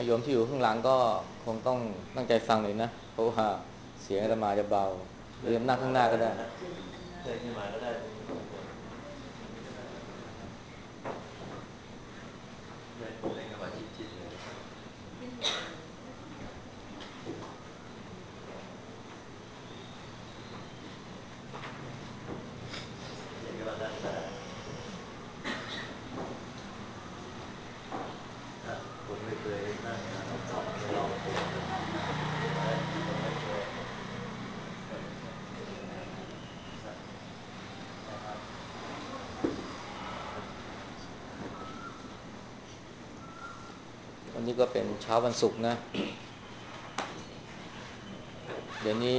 โยมที่อยู่ข้างหลังก็คงต้องตั้งใจฟังหน่อยนะเพราะว่าเสียงอาตมาจะเบาหรือนั่งข้างหน้าก็ได้เดินขึ้นมาก็ได้ทุกคนเดินเข้ามาชิดๆเลยเดินเข้ามานั่งได้คนไม่เคยนั่งไปลองดูคนไม่เคยนะครับวันนี้ก็เป็นเช้าวันศุกร์นะเดี๋ยวนี้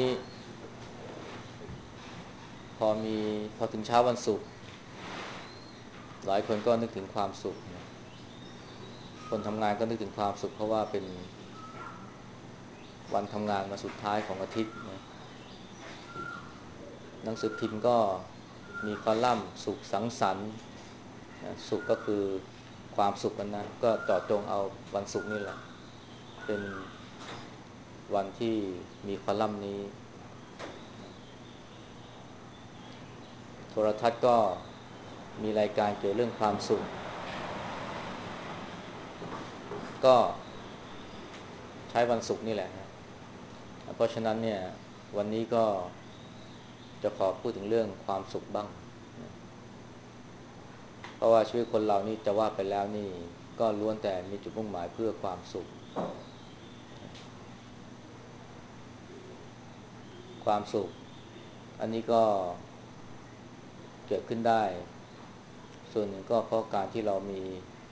พอมีพอถึงเช้าวันศุกร์หลายคนก็นึกถึงความสุขนะคนทำงานก็นึกถึงความสุขเพราะว่าเป็นวันทำงานมาสุดท้ายของอาทิตย์นะหนังสือพิมพ์ก็มีคอลัมน์สุขสังสรรค์นะสุขก็คือความสุขกันนะก็เจาะจงเอาวันศุกร์นี่แหละเป็นวันที่มีคอลัมน์นี้โทรทัศน์ก็มีรายการเกี่ยวเรื่องความสุขก็ใช้วันศุกร์นี่แหละนะเพราะฉะนั้นเนี่ยวันนี้ก็จะขอพูดถึงเรื่องความสุขบ้างนะเพราะว่าชีวิตคนเรานี่จะว่าไปแล้วนี่ก็ล้วนแต่มีจุดมุ่งหมายเพื่อความสุขความสุขอันนี้ก็เกิดขึ้นได้ส่วนหนึ่งก็เพราะการที่เรามี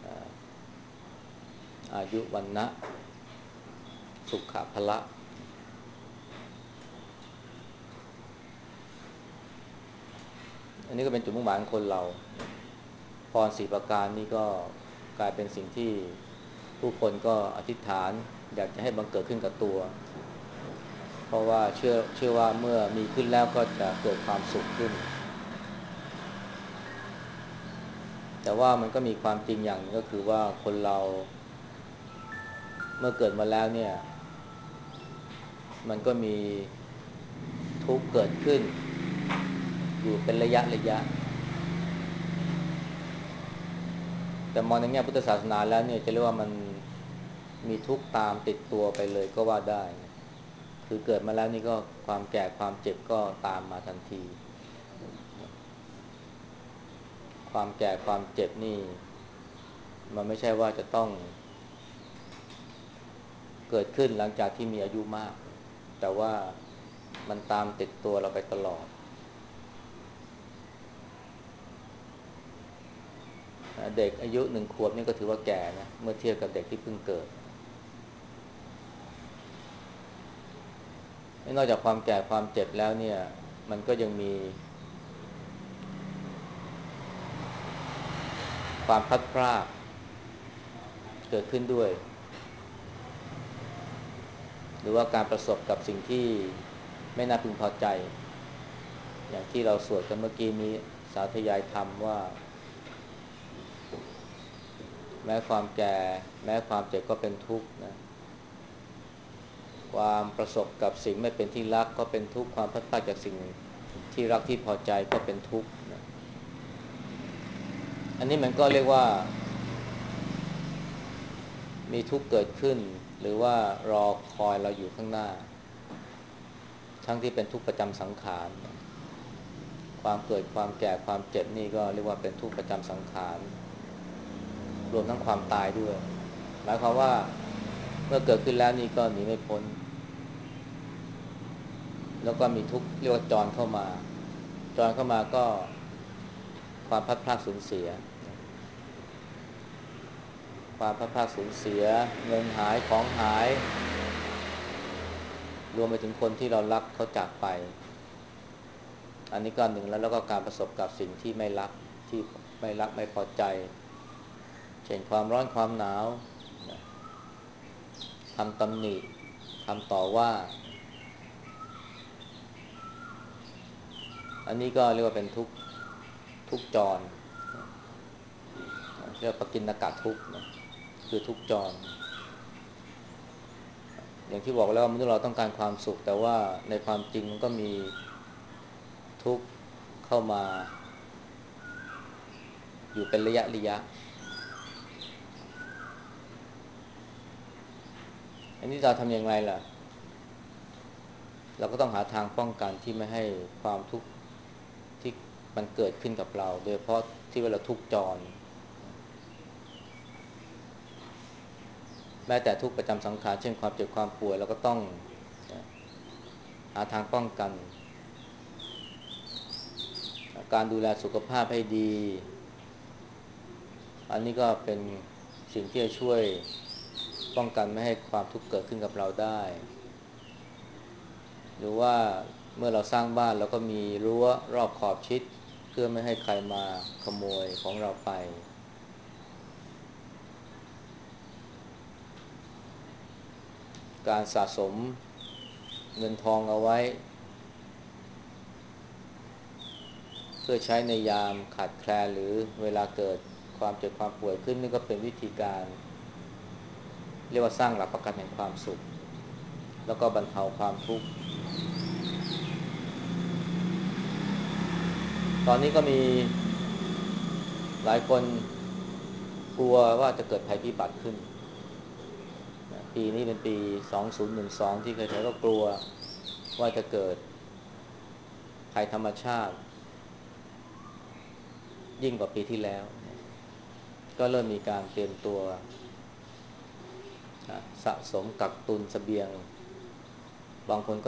อายุวันนะสุขะพละอันนี้ก็เป็นจุดมุ่งหมายของคนเราพรสี่ประการนี้ก็กลายเป็นสิ่งที่ผู้คนก็อธิษฐานอยากจะให้บังเกิดขึ้นกับตัวเพราะว่าเชื่อว่าเมื่อมีขึ้นแล้วก็จะเกิดความสุขขึ้นแต่ว่ามันก็มีความจริงอย่างนึงก็คือว่าคนเราเมื่อเกิดมาแล้วเนี่ยมันก็มีทุกข์เกิดขึ้นอยู่เป็นระยะแต่มองในแง่พุทธศาสนาแล้วเนี่ยจะเรียกว่ามันมีทุกข์ตามติดตัวไปเลยก็ว่าได้นะคือเกิดมาแล้วนี่ก็ความแก่ความเจ็บก็ตามมาทันทีความแก่ความเจ็บนี่มันไม่ใช่ว่าจะต้องเกิดขึ้นหลังจากที่มีอายุมากแต่ว่ามันตามติดตัวเราไปตลอดเด็กอายุ1 ขวบนี่ก็ถือว่าแก่นะเมื่อเทียบกับเด็กที่เพิ่งเกิดนอกจากความแก่ความเจ็บแล้วเนี่ยมันก็ยังมีความพลัดพรากเกิดขึ้นด้วยหรือว่าการประสบกับสิ่งที่ไม่น่าพึงพอใจอย่างที่เราสวดกันเมื่อกี้นี้สาธยายธรรมว่าแม้ความแก่แม้ความเจ็บก็เป็นทุกข์นะความประสบกับสิ่งไม่เป็นที่รักก็เป็นทุกข์ความพลัดพรากจากสิ่งที่รักที่พอใจก็เป็นทุกข์นะอันนี้มันก็เรียกว่ามีทุกข์เกิดขึ้นหรือว่ารอคอยเราอยู่ข้างหน้าทั้งที่เป็นทุกข์ประจำสังขารความเกิดความแก่ความเจ็บนี่ก็เรียกว่าเป็นทุกข์ประจำสังขารรวมทั้งความตายด้วยหมายความว่าเมื่อเกิดขึ้นแล้วนี่ก็หนีไม่พ้นแล้วก็มีทุกข์เรียกว่าจรเข้ามาก็ความพลัดพรากสูญเสียความพลัดพรากสูญเสียเงินหายของหายรวมไปถึงคนที่เรารักเขาจากไปอันนี้ก็หนึ่งแล้วก็การประสบกับสิ่งที่ไม่รักที่ไม่รักไม่พอใจเช่นความร้อนความหนาวนะคำตำหนิคำต่อว่าอันนี้ก็เรียกว่าเป็นทุกข์จรเรียกว่าปกิณกะทุกข์นะคือทุกข์จรอย่างที่บอกแล้วว่ามนุษย์เราต้องการความสุขแต่ว่าในความจริงมันก็มีทุกข์เข้ามาอยู่เป็นระยะระยะอันนี้เราทำอย่างไรล่ะเราก็ต้องหาทางป้องกันที่ไม่ให้ความทุกข์ที่มันเกิดขึ้นกับเราโดยเฉพาะที่เวลาทุกข์จรแม้แต่ทุกข์ประจำสังขารเช่นความเจ็บความป่วยเราก็ต้องหาทางป้องกันการดูแลสุขภาพให้ดีอันนี้ก็เป็นสิ่งที่จะช่วยป้องกันไม่ให้ความทุกข์เกิดขึ้นกับเราได้หรือว่าเมื่อเราสร้างบ้านเราก็มีรั้วรอบขอบชิดเพื่อไม่ให้ใครมาขโมยของเราไปการสะสมเงินทองเอาไว้เพื่อใช้ในยามขาดแคลนหรือเวลาเกิดความเจ็บความป่วยขึ้นนี่ก็เป็นวิธีการเรียกว่าสร้างหลักประกันแห่งความสุขแล้วก็บรรเทาความทุกข์ตอนนี้ก็มีหลายคนกลัวว่าจะเกิดภัยพิบัติขึ้นปีนี้เป็นปี2012ที่ใครๆก็กลัวว่าจะเกิดภัยธรรมชาติยิ่งกว่าปีที่แล้วก็เริ่มมีการเตรียมตัวสะสมกักตุนเสบียงบางคนก็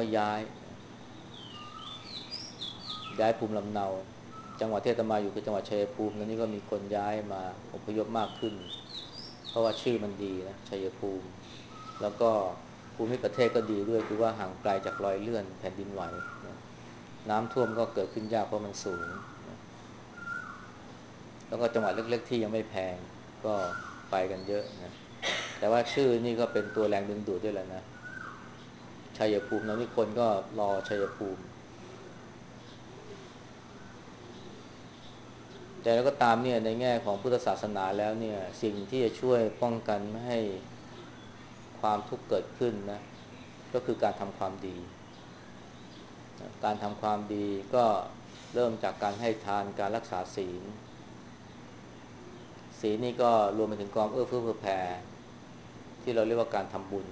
ย้ายภูมิลำเนาจังหวัดที่อาตมาอยู่คือจังหวัดชัยภูมิแล้วนี่ก็มีคนย้ายมาอพยพมากขึ้นเพราะว่าชื่อมันดีนะชัยภูมิแล้วก็ภูมิประเทศก็ดีด้วยคือว่าห่างไกลจากรอยเลื่อนแผ่นดินไหวนะน้ำท่วมก็เกิดขึ้นยากเพราะมันสูงนะแล้วก็จังหวัดเล็กๆที่ยังไม่แพงก็ไปกันเยอะนะแต่ว่าชื่อนี่ก็เป็นตัวแรงดึงดูดด้วยแหละนะชัยภูมิแล้วนี่คนก็รอชัยภูมิแต่แล้วก็ตามเนี่ยในแง่ของพุทธศาสนาแล้วเนี่ยสิ่งที่จะช่วยป้องกันไม่ให้ความทุกข์เกิดขึ้นนะก็คือการทำความดีการทำความดีก็เริ่มจากการให้ทานการรักษาศีลศีลนี่ก็รวมไปถึงความเอื้อเฟื้อเผื่อแผ่ที่เราเรียกว่าการทำบุญ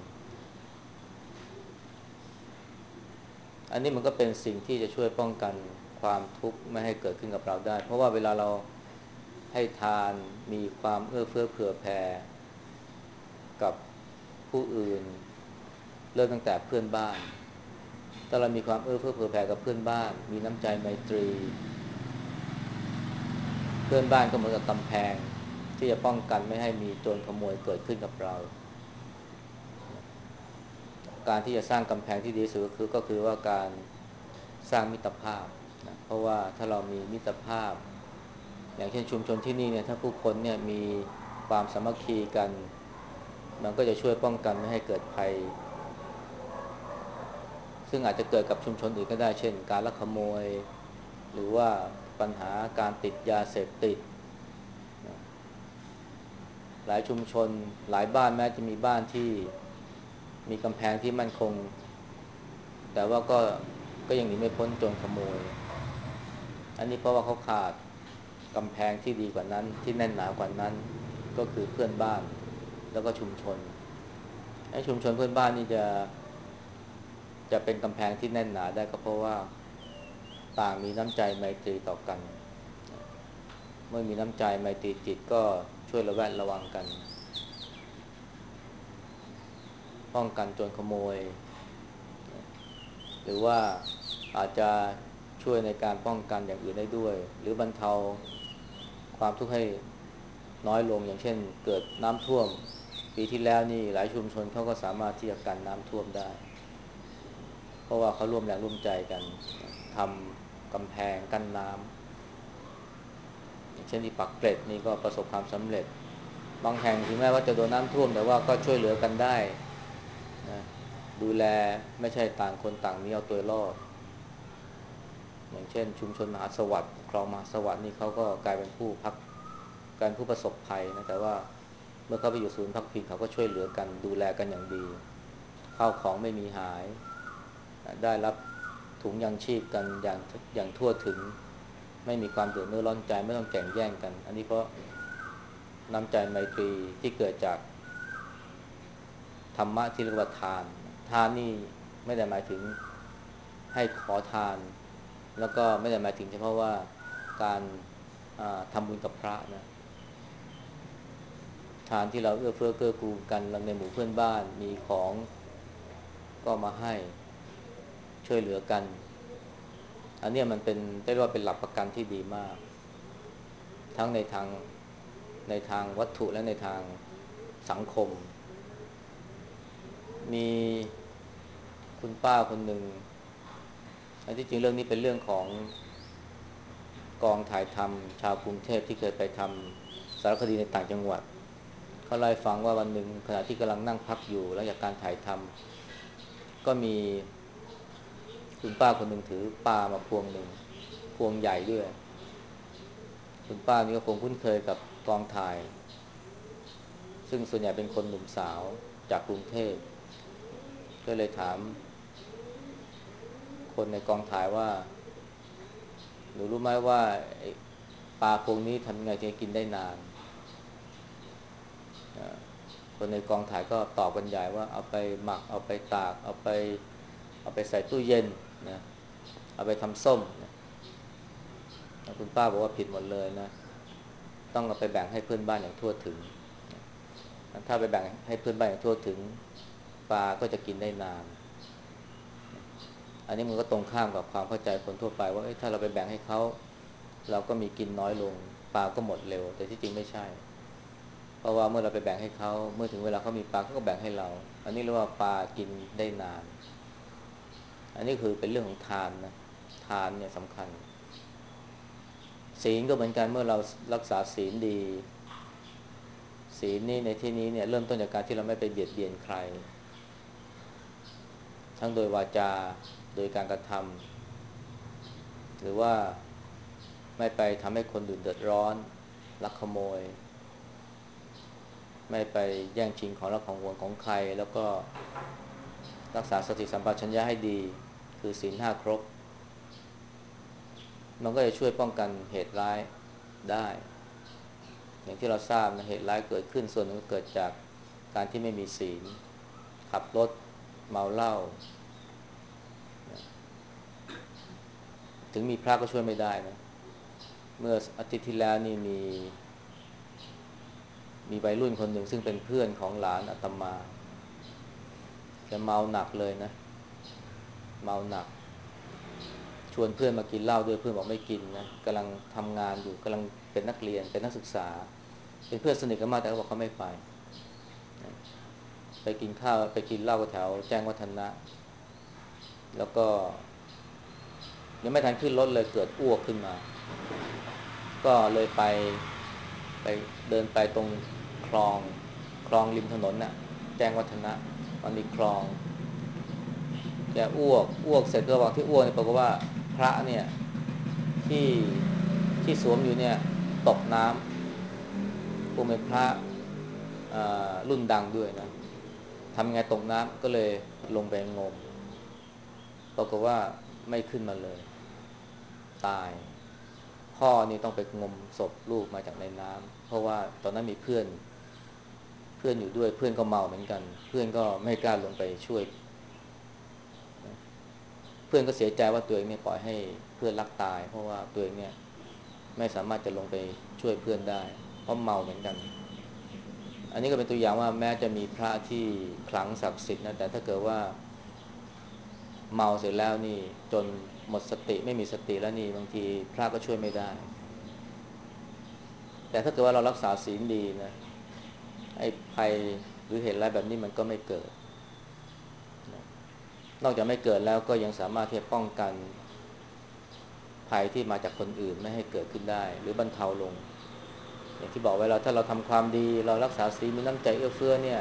อันนี้มันก็เป็นสิ่งที่จะช่วยป้องกันความทุกข์ไม่ให้เกิดขึ้นกับเราได้เพราะว่าเวลาเราให้ทานมีความเอื้อเฟื้อเผื่อแผ่กับผู้อื่นเริ่มตั้งแต่เพื่อนบ้านถ้าเรามีความเอื้อเฟื้อเผื่อแผ่กับเพื่อนบ้านมีน้ำใจไมตรีเพื่อนบ้านก็เหมือนกับกำแพงที่จะป้องกันไม่ให้มีโจรขโมยเกิดขึ้นกับเราการที่จะสร้างกำแพงที่ดีที่สุดก็คือว่าการสร้างมิตรภาพนะเพราะว่าถ้าเรามีมิตรภาพอย่างเช่นชุมชนที่นี่เนี่ยถ้าผู้คนเนี่ยมีความสามัคคีกันมันก็จะช่วยป้องกันไม่ให้เกิดภัยซึ่งอาจจะเกิดกับชุมชนอื่นก็ได้เช่นการลักขโมยหรือว่าปัญหาการติดยาเสพติดหลายชุมชนหลายบ้านแม้จะมีบ้านที่มีกำแพงที่มั่นคงแต่ว่าก็ยังหนีไม่พ้นโจรขโมยอันนี้เพราะว่าเขาขาดกำแพงที่ดีกว่านั้นที่แน่นหนากว่านั้นก็คือเพื่อนบ้านแล้วก็ชุมชนให้ชุมชนเพื่อนบ้านนี่จะเป็นกำแพงที่แน่นหนาได้ก็เพราะว่าต่างมีน้ำใจไมตรีต่อกันเมื่อมีน้ำใจไมตรีจิตก็ช่วยระแวดระวังกันป้องกันโจรขโมยหรือว่าอาจจะช่วยในการป้องกันอย่างอื่นได้ด้วยหรือบรรเทาความทุกข์ให้น้อยลงอย่างเช่นเกิดน้ำท่วมปีที่แล้วนี่หลายชุมชนเขาก็สามารถที่จะกันน้ำท่วมได้เพราะว่าเขาร่วมแรงร่วมใจกันทำกำแพงกั้นน้ำอย่างเช่นที่ปักเกร็ดนี่ก็ประสบความสำเร็จบางแห่งถึงแม้ว่าจะโดนน้ำท่วมแต่ว่าก็ช่วยเหลือกันได้นะดูแลไม่ใช่ต่างคนต่างมีเอาตัวรอดอย่างเช่นชุมชนมหาสวัสดิ์คลองมหาสวัสดิ์นี่เขาก็กลายเป็นผู้พักการผู้ประสบภัยนะแต่ว่าเมื่อเขาไปอยู่ศูนย์พักพิงเขาก็ช่วยเหลือกันดูแลกันอย่างดีข้าวของไม่มีหายได้รับถุงยังชีพกันอย่างทั่วถึงไม่มีความเดือดร้อนใจไม่ต้องแข่งแย่งกันอันนี้เพราะน้ำใจไมตรีที่เกิดจากธรรมะที่เรียกว่าทานทานนี่ไม่ได้หมายถึงให้ขอทานแล้วก็ไม่ได้หมายถึงเฉพาะว่าการทำบุญกับพระนะทานที่เราเอื้อเฟื้อเกื้อกูลกันในหมู่เพื่อนบ้านมีของก็มาให้ช่วยเหลือกันอันนี้มันเป็นได้เรียกว่าเป็นหลักประกันที่ดีมากทั้งในทางวัตถุและในทางสังคมมีคุณป้าคนหนึ่งอันที่จริงเรื่องนี้เป็นเรื่องของกองถ่ายทำชาวกรุงเทพที่เคยไปทำสารคดีในต่างจังหวัดเขาเล่าให้ฟังว่าวันหนึ่งขณะที่กำลังนั่งพักอยู่หลังจากการถ่ายทำก็มีคุณป้าคนหนึ่งถือปลามาพวงหนึ่งพวงใหญ่ด้วยคุณป้านี่ก็คงคุ้นเคยกับกองถ่ายซึ่งส่วนใหญ่เป็นคนหนุ่มสาวจากกรุงเทพก็เลยถามคนในกองถ่ายว่าหนูรู้ไหมว่าปลาพวงนี้ทำยังไงถึงจะกินได้นานคนในกองถ่ายก็ตอบกันใหญ่ว่าเอาไปหมักเอาไปตากเอาไปใส่ตู้เย็นนะเอาไปทำส้มนะคุณป้าบอกว่าผิดหมดเลยนะต้องเอาไปแบ่งให้เพื่อนบ้านอย่างทั่วถึงถ้าไปแบ่งให้เพื่อนบ้านอย่างทั่วถึงปลาก็จะกินได้นานอันนี้มันก็ตรงข้ามกับความเข้าใจคนทั่วไปว่าถ้าเราไปแบ่งให้เขาเราก็มีกินน้อยลงปลาก็หมดเร็วแต่ที่จริงไม่ใช่เพราะว่าเมื่อเราไปแบ่งให้เขาเมื่อถึงเวลาเขามีปลาเขาก็แบ่งให้เราอันนี้เรียกว่าปลากินได้นานอันนี้คือเป็นเรื่องของทานนะทานเนี่ยสำคัญศีลก็เหมือนกันเมื่อเรารักษาศีลดีศีลนี่ในที่นี้เนี่ยเริ่มต้นจากการที่เราไม่ไปเบียดเบียนใครทั้งโดยวาจาโดยการกระทำหรือว่าไม่ไปทำให้คนอื่นเดือดร้อนลักขโมยไม่ไปแย่งชิงของรักของหวงของใครแล้วก็รักษาสติสัมปชัญญะให้ดีคือศีลห้าครบมันก็จะช่วยป้องกันเหตุร้ายได้อย่างที่เราทราบนะเหตุร้ายเกิดขึ้นส่วนหนึ่งก็เกิดจากการที่ไม่มีศีลขับรถเมาเหล้าถึงมีพระก็ช่วยไม่ได้นะเมื่ออาทิตย์ที่แล้วนี่มีวัยรุ่นคนหนึ่งซึ่งเป็นเพื่อนของหลานอาตมาแกเมาหนักเลยนะเมาหนักชวนเพื่อนมากินเหล้าด้วยเพื่อนบอกไม่กินนะกำลังทำงานอยู่กำลังเป็นนักเรียนเป็นนักศึกษาเป็นเพื่อนสนิทกันมากแต่เขาบอกเขาไม่ไปไปกินข้าวไปกินเหล้าแถวแจ้งวัฒนะแล้วก็ยังไม่ทันขึ้นรถเลยเกิดอ้วกขึ้นมาก็เลยไปเดินไปตรงคลองริมถนนน่ะแจ้งวัฒนะมันมีคลองแกอ้วกเสร็จระหว่างที่อ้วกเนี่ยปรากฏว่าพระเนี่ยที่สวมอยู่เนี่ยตกน้ำคงเป็นพระรุ่นดังด้วยนะทำไงตกน้ำก็เลยลงไปงมปรากฏว่าไม่ขึ้นมาเลยตายพ่อนี่ต้องไปงมศพลูกมาจากในน้ำเพราะว่าตอนนั้นมีเพื่อนอยู่ด้วยเพื่อนก็เมาเหมือนกันเพื่อนก็ไม่กล้าลงไปช่วยเพื่อนก็เสียใจว่าตัวเองเนี่ยปล่อยให้เพื่อนรักตายเพราะว่าตัวเองเนี่ยไม่สามารถจะลงไปช่วยเพื่อนได้เพราะเมาเหมือนกันอันนี้ก็เป็นตัวอย่างว่าแม้จะมีพระที่ขลังศักดิ์สิทธิ์นะแต่ถ้าเกิดว่าเมาเสร็จแล้วนี่จนหมดสติไม่มีสติแล้วนี่บางทีพระก็ช่วยไม่ได้แต่ถ้าเกิดว่าเรารักษาศีลดีนะไอ้ภัยหรือเหตุร้ายแบบนี้มันก็ไม่เกิดนะนอกจากไม่เกิดแล้วก็ยังสามารถที่จะป้องกันภัยที่มาจากคนอื่นไม่ให้เกิดขึ้นได้หรือบรรเทาลงอย่างที่บอกไว้เราถ้าเราทำความดีเรารักษาศีลมีน้ำใจเอื้อเฟื้อเนี่ย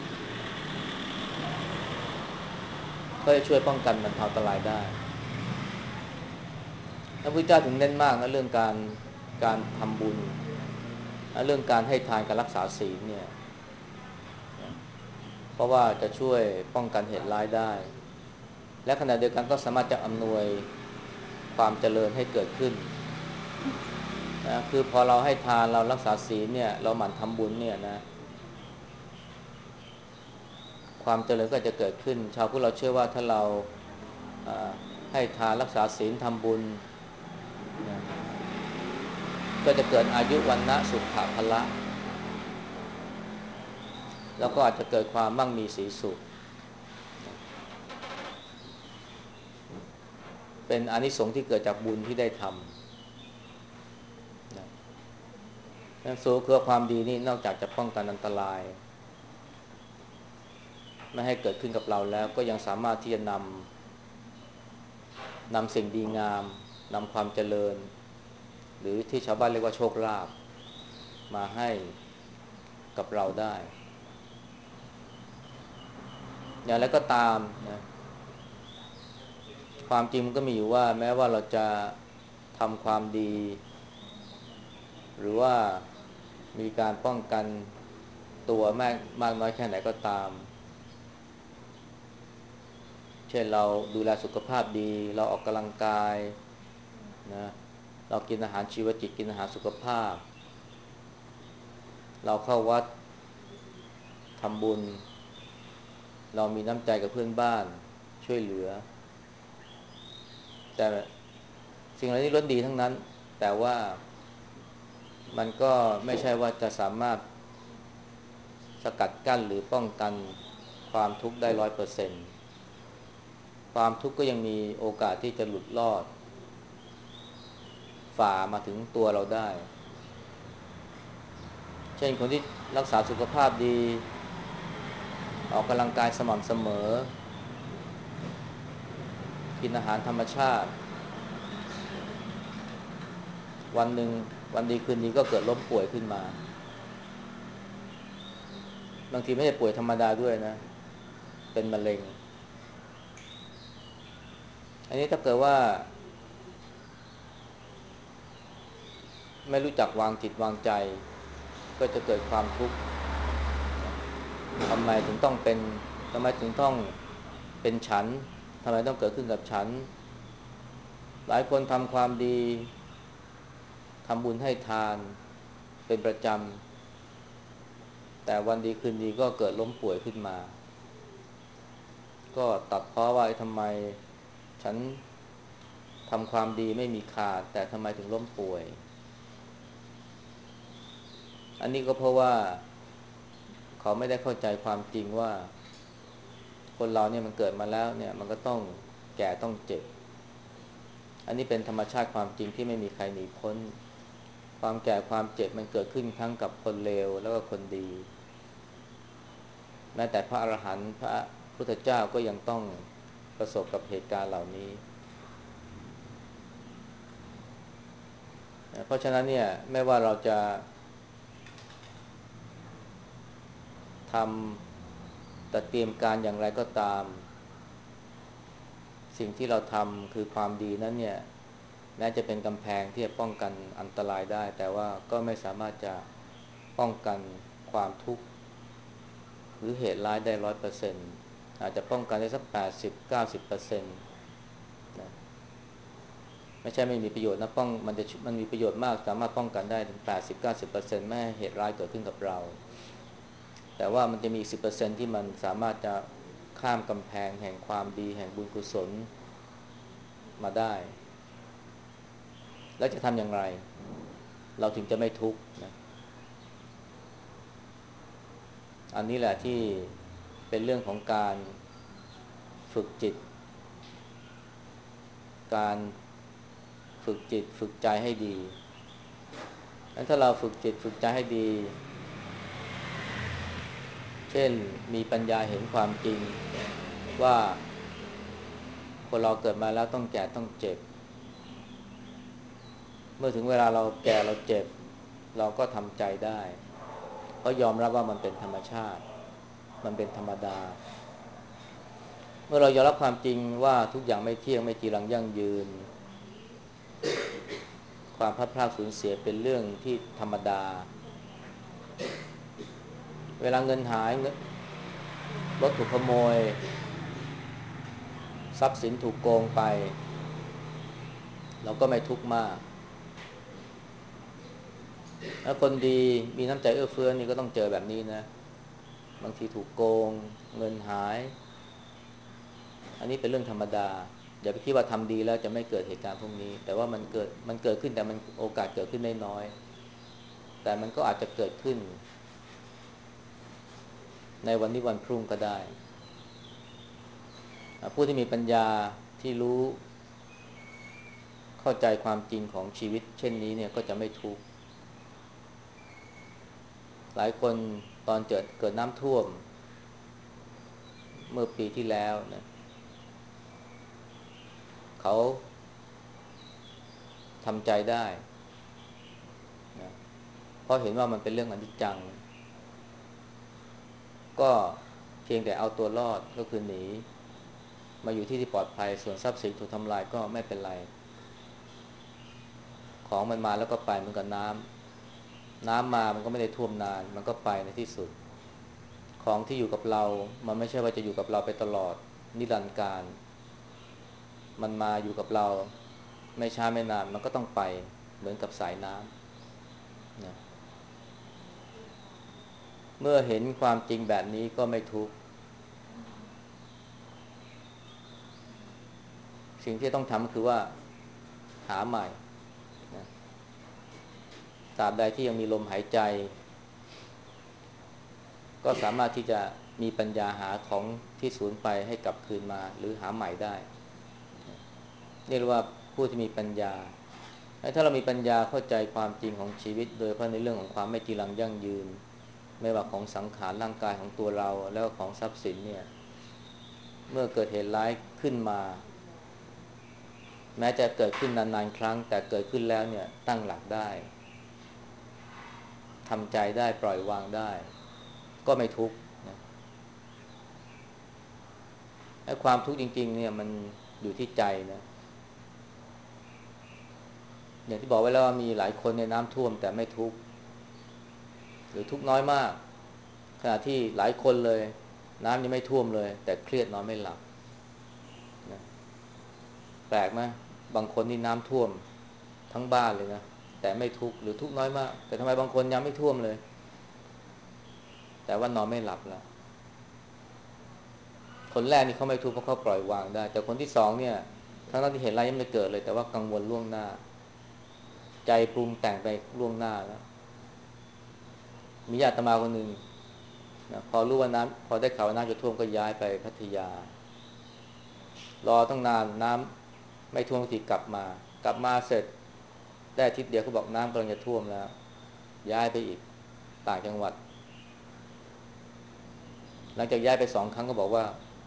ก็จะช่วยป้องกันบรรเทาอันตรายได้พระพุทธเจ้าถึงเน้นมากนะเรื่องการทำบุญเรื่องการให้ทานการรักษาศีลเนี่ยราะว่าจะช่วยป้องกันเหตุร้ายได้และขณะเดียวกันก็สามารถจะอำนวยความเจริญให้เกิดขึ้นนะคือพอเราให้ทานเรารักษาศีลเนี่ยเราหมั่นทำบุญเนี่ยนะความเจริญก็จะเกิดขึ้นชาวพุทธเราเชื่อว่าถ้าเราอ่าให้ทานรักษาศีลทำบุญนะก็จะเกิดอายุวันนะสุขะพละแล้วก็อาจจะเกิดความมั่งมีสีสุขเป็นอานิสงส์ที่เกิดจากบุญที่ได้ทำนะนั่นโซ่คือความดีนี่นอกจากจะป้องกันอันตรายไม่ให้เกิดขึ้นกับเราแล้วก็ยังสามารถที่จะนำสิ่งดีงามนำความเจริญหรือที่ชาวบ้านเรียกว่าโชคลาภมาให้กับเราได้อย่างไรก็ตามนะความจริงมันก็มีอยู่ว่าแม้ว่าเราจะทำความดีหรือว่ามีการป้องกันตัวมากน้อยแค่ไหนก็ตามเช่นเราดูแลสุขภาพดีเราออกกำลังกายนะเรากินอาหารชีวจิตกินอาหารสุขภาพเราเข้าวัดทำบุญเรามีน้ำใจกับเพื่อนบ้านช่วยเหลือแต่สิ่งเหล่านี้ล้วนดีทั้งนั้นแต่ว่ามันก็ไม่ใช่ว่าจะสามารถสกัดกั้นหรือป้องกันความทุกข์ได้100%ความทุกข์ก็ยังมีโอกาสที่จะหลุดรอดฝ่ามาถึงตัวเราได้เช่นคนที่รักษาสุขภาพดีออกกำลังกายสม่ำเสมอกินอาหารธรรมชาติวันหนึ่งวันดีคืนดีก็เกิดล้มป่วยขึ้นมาบางทีไม่ใช่ป่วยธรรมดาด้วยนะเป็นมะเร็งอันนี้ถ้าเกิดว่าไม่รู้จักวางจิตวางใจก็จะเกิดความทุกข์ทำไมถึงต้องเป็นทำไมถึงต้องเป็นฉันทำไมต้องเกิดขึ้นกับฉันหลายคนทำความดีทำบุญให้ทานเป็นประจำแต่วันดีคืนดีก็เกิดล้มป่วยขึ้นมาก็ตัดพ้อว่าทำไมฉันทำความดีไม่มีขาดแต่ทำไมถึงล้มป่วยอันนี้ก็เพราะว่าเขาไม่ได้เข้าใจความจริงว่าคนเราเนี่ยมันเกิดมาแล้วเนี่ยมันก็ต้องแก่ต้องเจ็บอันนี้เป็นธรรมชาติความจริงที่ไม่มีใครหนีพ้นความแก่ความเจ็บมันเกิดขึ้นทั้งกับคนเลวแล้วก็คนดีแม้แต่พระอรหันต์พระพุทธเจ้าก็ยังต้องประสบกับเหตุการณ์เหล่านี้เพราะฉะนั้นเนี่ยไม่ว่าเราจะทำแต่เตรียมการอย่างไรก็ตามสิ่งที่เราทำคือความดีนั้นเนี่ยแม้จะเป็นกำแพงที่จะป้องกันอันตรายได้แต่ว่าก็ไม่สามารถจะป้องกันความทุกข์หรือเหตุร้ายได้100%อาจจะป้องกันได้สัก80-90%นะไม่ใช่ไม่มีประโยชน์นะมันมีประโยชน์มากสามารถป้องกันได้ถึง80-90%ไม่ให้เหตุร้ายเกิดขึ้นกับเราแต่ว่ามันจะมีอีก10%ที่มันสามารถจะข้ามกำแพงแห่งความดีแห่งบุญกุศลมาได้แล้วจะทำอย่างไรเราถึงจะไม่ทุกข์นะอันนี้แหละที่เป็นเรื่องของการฝึกจิตการฝึกจิตฝึกใจให้ดีงั้นถ้าเราฝึกจิตฝึกใจให้ดีเช่นมีปัญญาเห็นความจริงว่าคนเราเกิดมาแล้วต้องแก่ต้องเจ็บเมื่อถึงเวลาเราแก่เราเจ็บเราก็ทำใจได้เพราะยอมรับว่ามันเป็นธรรมชาติมันเป็นธรรมดาเมื่อเรายอมรับความจริงว่าทุกอย่างไม่เที่ยงไม่จีรังยั่งยืนความพลัดพรากสูญเสียเป็นเรื่องที่ธรรมดาเวลาเงินหายรถถูกขโมยทรัพย์สินถูกโกงไปเราก็ไม่ทุกข์มากแล้วคนดีมีน้ำใจเอื้อเฟื้อนี่ก็ต้องเจอแบบนี้นะบางทีถูกโกงเงินหายอันนี้เป็นเรื่องธรรมดาอย่าไปคิดว่าทำดีแล้วจะไม่เกิดเหตุการณ์พวกนี้แต่ว่ามันเกิดขึ้นแต่มันโอกาสเกิดขึ้นได้น้อยแต่มันก็อาจจะเกิดขึ้นในวันนี้วันพรุ่งก็ได้ผู้ที่มีปัญญาที่รู้เข้าใจความจริงของชีวิตเช่นนี้เนี่ยก็จะไม่ทุกข์หลายคนตอนเกิดน้ำท่วมเมื่อปีที่แล้วนะเขาทำใจได้นะเพราะเห็นว่ามันเป็นเรื่องอนิจจังก็เพียงแต่เอาตัวรอดก็คือหนีมาอยู่ที่ปลอดภัยส่วนทรัพย์สินถูกทำลายก็ไม่เป็นไรของมันมาแล้วก็ไปเหมือนกับน้ำมามันก็ไม่ได้ท่วมนานมันก็ไปในที่สุดของที่อยู่กับเรามันไม่ใช่ว่าจะอยู่กับเราไปตลอดนิรันดร์กาลมันมาอยู่กับเราไม่ช้าไม่นานมันก็ต้องไปเหมือนกับสายน้ำนะเมื่อเห็นความจริงแบบนี้ก็ไม่ทุกข์สิ่งที่ต้องทำคือว่าหาใหม่นะตราบใดที่ยังมีลมหายใจก็สามารถที่จะมีปัญญาหาของที่สูญไปให้กลับคืนมาหรือหาใหม่ได้นี่เรียกว่าผู้ที่มีปัญญาถ้าเรามีปัญญาเข้าใจความจริงของชีวิตโดยเฉพาะในเรื่องของความไม่จีรังยั่งยืนไม่ว่าของสังขารร่างกายของตัวเราแล้วก็ของทรัพย์สินเนี่ยเมื่อเกิดเหตุร้ายขึ้นมาแม้จะเกิดขึ้นนานๆครั้งแต่เกิดขึ้นแล้วเนี่ยตั้งหลักได้ทำใจได้ปล่อยวางได้ก็ไม่ทุกข์นะไอ้ความทุกข์จริงๆเนี่ยมันอยู่ที่ใจนะอย่างที่บอกไว้แล้วว่ามีหลายคนในน้ำท่วมแต่ไม่ทุกข์หรือทุกข์น้อยมากขณะที่หลายคนเลยน้ำยังไม่ท่วมเลยแต่เครียดนอนไม่หลับนะแปลกไหมบางคนนี่น้ำท่วมทั้งบ้านเลยนะแต่ไม่ทุกข์หรือทุกข์น้อยมากแต่ทำไมบางคนยังไม่ท่วมเลยแต่ว่านอนไม่หลับแล้วคนแรกนี่เขาไม่ทุกข์เพราะเขาปล่อยวางได้แต่คนที่สองเนี่ยทั้งที่เห็นอะไรยังไม่เกิดเลยแต่ว่ากังวลล่วงหน้าใจปรุงแต่งไปล่วงหน้าแล้วมีญาติอาตมาคนหนึ่งนะพอรู้ว่าน้ำพอได้ข่าวว่าน้ำจะท่วมก็ย้ายไปพัทยารอตั้งนานน้ำไม่ท่วมทีกลับมาเสร็จได้อาทิตย์เดียวเขาบอกน้ำกำลังจะท่วมแล้วย้ายไปอีกต่างจังหวัดหลังจากย้ายไป2 ครั้งก็บอกว่า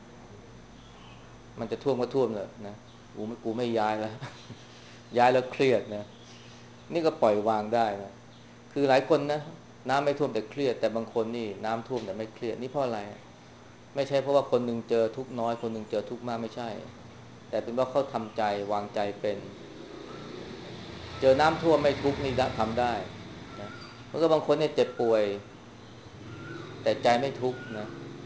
มันจะท่วมก็ท่วมเลยนะกูไม่ย้ายแล้วย้ายแล้วเครียดนะนี่ก็ปล่อยวางได้นะคือหลายคนนะน้ำไม่ท่วมแต่เครียดแต่บางคนนี่น้ำท่วมแต่ไม่เครียดนี่เพราะอะไรไม่ใช่เพราะว่าคนหนึ่งเจอทุกข์น้อยคนหนึ่งเจอทุกข์มากไม่ใช่แต่เป็นเพราะเขาทำใจวางใจเป็นเจอน้ำท่วมไม่ทุกข์นี่ทำได้นะแล้วก็บางคนเนี่ยเจ็บป่วยแต่ใจไม่ทุกข์นะ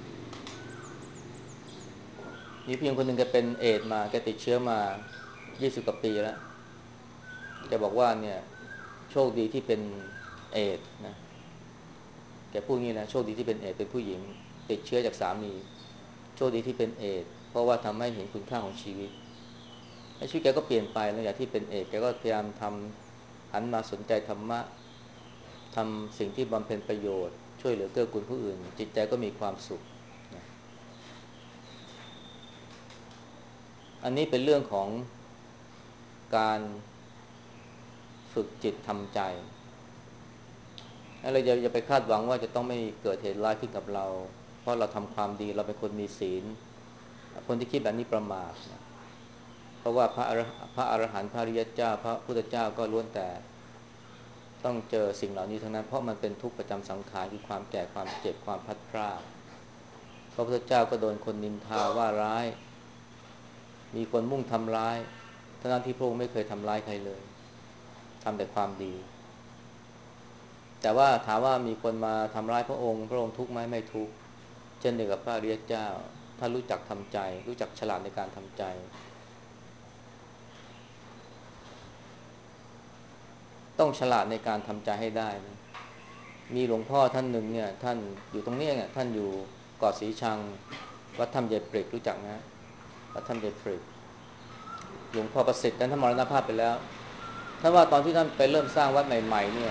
มีเพียงคนหนึ่งแกเป็นเอดส์มาแกติดเชื้อมา20 กว่าปีแล้วแกบอกว่าเนี่ยโชคดีที่เป็นเอดส์นะแกพูดงี้นะโชคดีที่เป็นเอดส์เป็นผู้หญิงติดเชื้อจากสามีโชคดีที่เป็นเอดส์เพราะว่าทำให้เห็นคุณค่าของชีวิตชีวิตแกก็เปลี่ยนไปหลังจากที่เป็นเอดส์แกก็พยายามหันมาสนใจธรรมะทำสิ่งที่บำเพ็ญประโยชน์ช่วยเหลือเกื้อกูลผู้อื่นจิตใจก็มีความสุขนะอันนี้เป็นเรื่องของการฝึกจิตทำใจเราอย่าไปคาดหวังว่าจะต้องไม่เกิดเหตุร้ายขึ้นกับเราเพราะเราทำความดีเราเป็นคนมีศีลคนที่คิดแบบนี้ประมาทนะเพราะว่าพระอรหันต์พระอริยเจ้าพระพุทธเจ้าก็ล้วนแต่ต้องเจอสิ่งเหล่านี้ทั้งนั้นเพราะมันเป็นทุกข์ประจำสังขารคือความแก่ความเจ็บความพลัดพรากพระพุทธเจ้าก็โดนคนนินทาว่าร้ายมีคนมุ่งทำร้ายทั้งที่พระองค์ไม่เคยทำร้ายใครเลยทำแต่ความดีแต่ว่าถามว่ามีคนมาทำร้ายพระองค์ทุกข์ไหมไม่ทุกข์ใจช่นเดียวกับพระอริยเจ้าถ้ารู้จักทำใจรู้จักฉลาดในการทำใจต้องฉลาดในการทำใจให้ได้นะมีหลวงพ่อท่านหนึ่งเนี่ยท่านอยู่ตรงนี้เนี่ยท่านอยู่เกาะสีชังวัดถ้ำยายปริกรู้จักนะวัดถ้ำยายปริกหลวงพ่อประสิทธิ์ท่านมรณภาพไปแล้วท่านว่าตอนที่ท่านไปเริ่มสร้างวัดใหม่ๆเนี่ย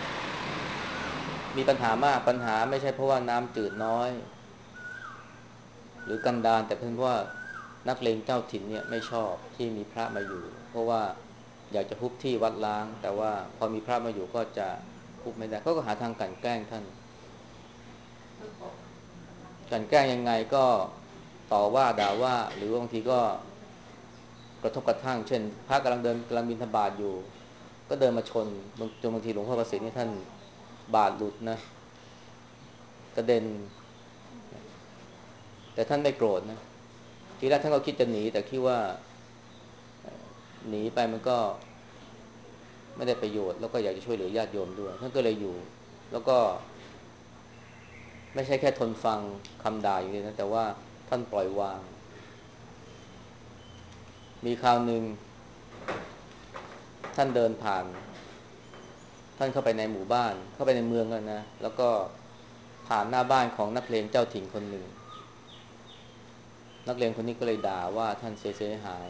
มีปัญหามากปัญหาไม่ใช่เพราะว่าน้ำจืดน้อยหรือกันดารแต่เป็นเพราะว่านักเลงเจ้าถิ่นเนี่ยไม่ชอบที่มีพระมาอยู่เพราะว่าอยากจะฮุบที่วัดล้างแต่ว่าพอมีพระมาอยู่ก็จะฮุบไม่ได้เขาก็หาทางกลั่นแกล้งท่านกลั่นแกล้งยังไงก็ต่อว่าด่าว่าหรือบางทีก็กระทบกระทั่งเช่นพระกำลังบิณฑบาตอยู่ก็เดินมาชนจนบางทีหลวงพ่อประสิทธิ์นี่ท่านบาดหลุดนะกระเด็นแต่ท่านไม่โกรธนะทีแรกท่านก็คิดจะหนีแต่คิดว่าหนีไปมันก็ไม่ได้ประโยชน์แล้วก็อยากจะช่วยเหลือญาติโยมด้วยท่านก็เลยอยู่แล้วก็ไม่ใช่แค่ทนฟังคำด่าอย่างนี้นะแต่ว่าท่านปล่อยวางมีคราวหนึ่งท่านเดินผ่านท่านเข้าไปในหมู่บ้านเข้าไปในเมืองแล้วนะแล้วก็ผ่านหน้าบ้านของนักเลงเจ้าถิ่นคนหนึ่งนักเลงคนนี้ก็เลยด่าว่าท่านเสียหาย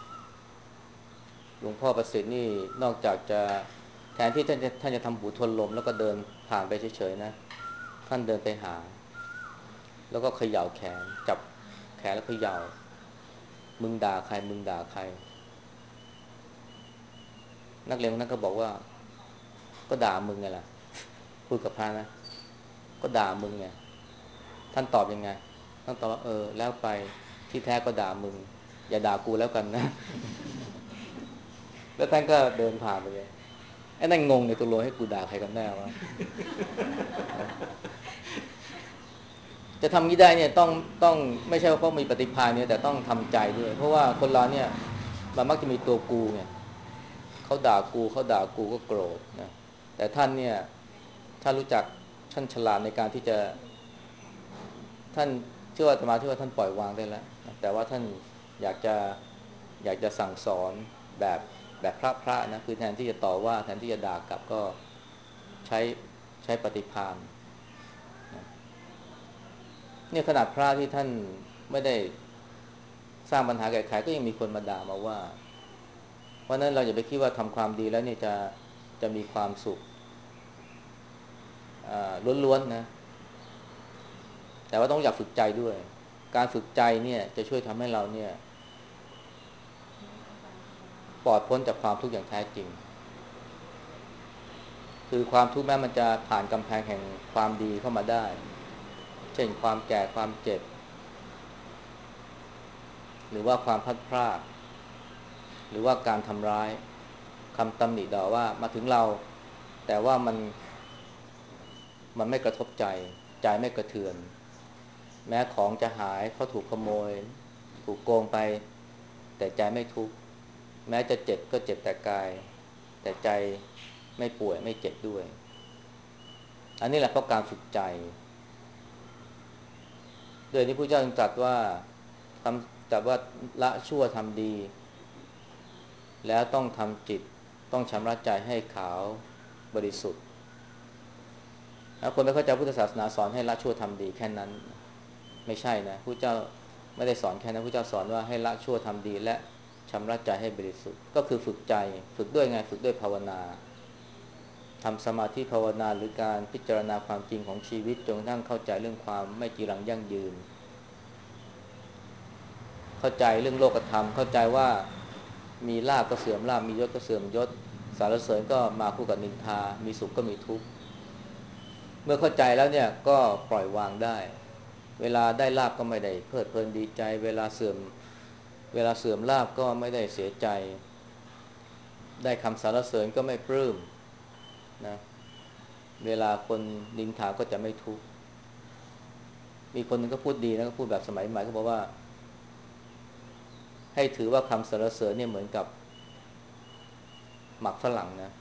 หลวงพ่อประสิทธิ์นี่นอกจากจะแทนที่ท่านจะทำหูทวนลมแล้วก็เดินผ่านไปเฉยๆนะท่านเดินไปหาแล้วก็เขย่าแขนจับแขนแล้วเขย่ามึงด่าใครมึงด่าใครนักเลงคนนั้นก็บอกว่าก็ด่ามึงไงล่ะพูดกับพระนะก็ด่ามึงไงท่านตอบยังไงท่านตอบว่าแล้วไปที่แท้ก็ด่ามึงอย่าด่ากูแล้วกันนะแล้วท่านก็เดินผ่านไปเลยไอ้นั่นงงในตัวโลให้กูด่าใครกันแน่วะจะทำงี้ได้เนี่ยต้องไม่ใช่ว่าเพราะมีปฏิภาณเนี่ยแต่ต้องทำใจด้วยเพราะว่าคนเราเนี่ยมันมักจะมีตัวกูไงเขาด่ากูก็โกรธนะแต่ท่านเนี่ยถ้ารู้จักท่านฉลาดในการที่จะท่านเชื่อว่าอาตมาเชื่อว่าท่านปล่อยวางได้แล้วนะแต่ว่าท่านอยากจะอยากจะสั่งสอนแบบแบบพระนะคือแทนที่จะต่อว่าแทนที่จะด่ากลับก็ใช้ใช้ปฏิภาณนะเนี่ยขนาดพระที่ท่านไม่ได้สร้างปัญหาแก่ใครก็ยังมีคนมาด่ามาว่าเพราะนั้นเราอย่าไปคิดว่าทำความดีแล้วเนี่ยจะมีความสุขล้วนๆนะแต่ว่าต้องอยากฝึกใจด้วยการฝึกใจเนี่ยจะช่วยทำให้เราเนี่ยปลอดพ้นจากความทุกข์อย่างแท้จริงคือความทุกข์แม้มันจะผ่านกำแพงแห่งความดีเข้ามาได้เช่นความแก่ความเจ็บหรือว่าความพลัดพรากหรือว่าการทำร้ายคำตำหนิด่าว่ามาถึงเราแต่ว่ามันไม่กระทบใจใจไม่กระเทือนแม้ของจะหายเพราะถูกขโมยถูกโกงไปแต่ใจไม่ทุกข์แม้จะเจ็บก็เจ็บแต่กายแต่ใจไม่ป่วยไม่เจ็บด้วยอันนี้แหละเพราะการฝึกใจโดยที่พระเจ้าตรัสว่าตรัสว่าละชั่วทำดีแล้วต้องทำจิตต้องชำระใจให้ขาวบริสุทธิ์แล้วคนไม่เข้าใจพุทธศาสนาสอนให้ละชั่วทำดีแค่นั้นไม่ใช่นะพระเจ้าไม่ได้สอนแค่นั้นพระเจ้าสอนว่าให้ละชั่วทำดีและชำระใจให้บริสุทธิ์ก็คือฝึกใจฝึกด้วยไงฝึกด้วยภาวนาทำสมาธิภาวนาหรือการพิจารณาความจริงของชีวิตจนกระทั่งเข้าใจเรื่องความไม่จีรังยั่งยืนเข้าใจเรื่องโลกธรรมเข้าใจว่ามีลาภก็เสื่อมลาภมียศก็เสื่อมยศสรรเสริญก็มาคู่กับนินทามีสุขก็มีทุกข์เมื่อเข้าใจแล้วเนี่ยก็ปล่อยวางได้เวลาได้ลาภก็ไม่ได้เพลิดเพลินดีใจเวลาเสื่อมลาภก็ไม่ได้เสียใจได้คำสรรเสริญก็ไม่ปลื้มนะเวลาคนนินทาก็จะไม่ทุกข์มีคนหนึงก็พูดดีนะก็พูดแบบสมัยใหม่เขาบอกว่าให้ถือว่าคำสรรเสริญเนี่ยเหมือนกับหมักฝรั่งนะ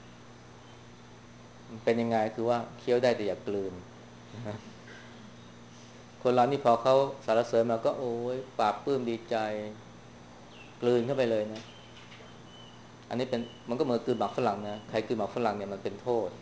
มันเป็นยังไงคือว่าเคี้ยวได้แต่อย่ากลืนนะคคนเรานี่พอเขาสรรเสริญมาก็โอ้ยปลาบปลื้มดีใจกลืนเข้าไปเลยนะอันนี้เป็นมันก็เหมือนกลืนหมากฝรั่งนะใครกลืนหมากฝรั่งเนี่ยมันเป็นโทษ